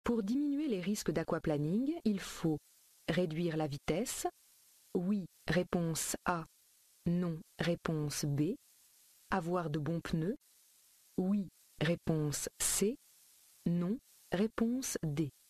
Pour diminuer les risques d'aquaplaning, il faut réduire la vitesse. Oui, réponse A. Non, réponse B. Avoir de bons pneus. Oui, réponse C. Non, réponse D.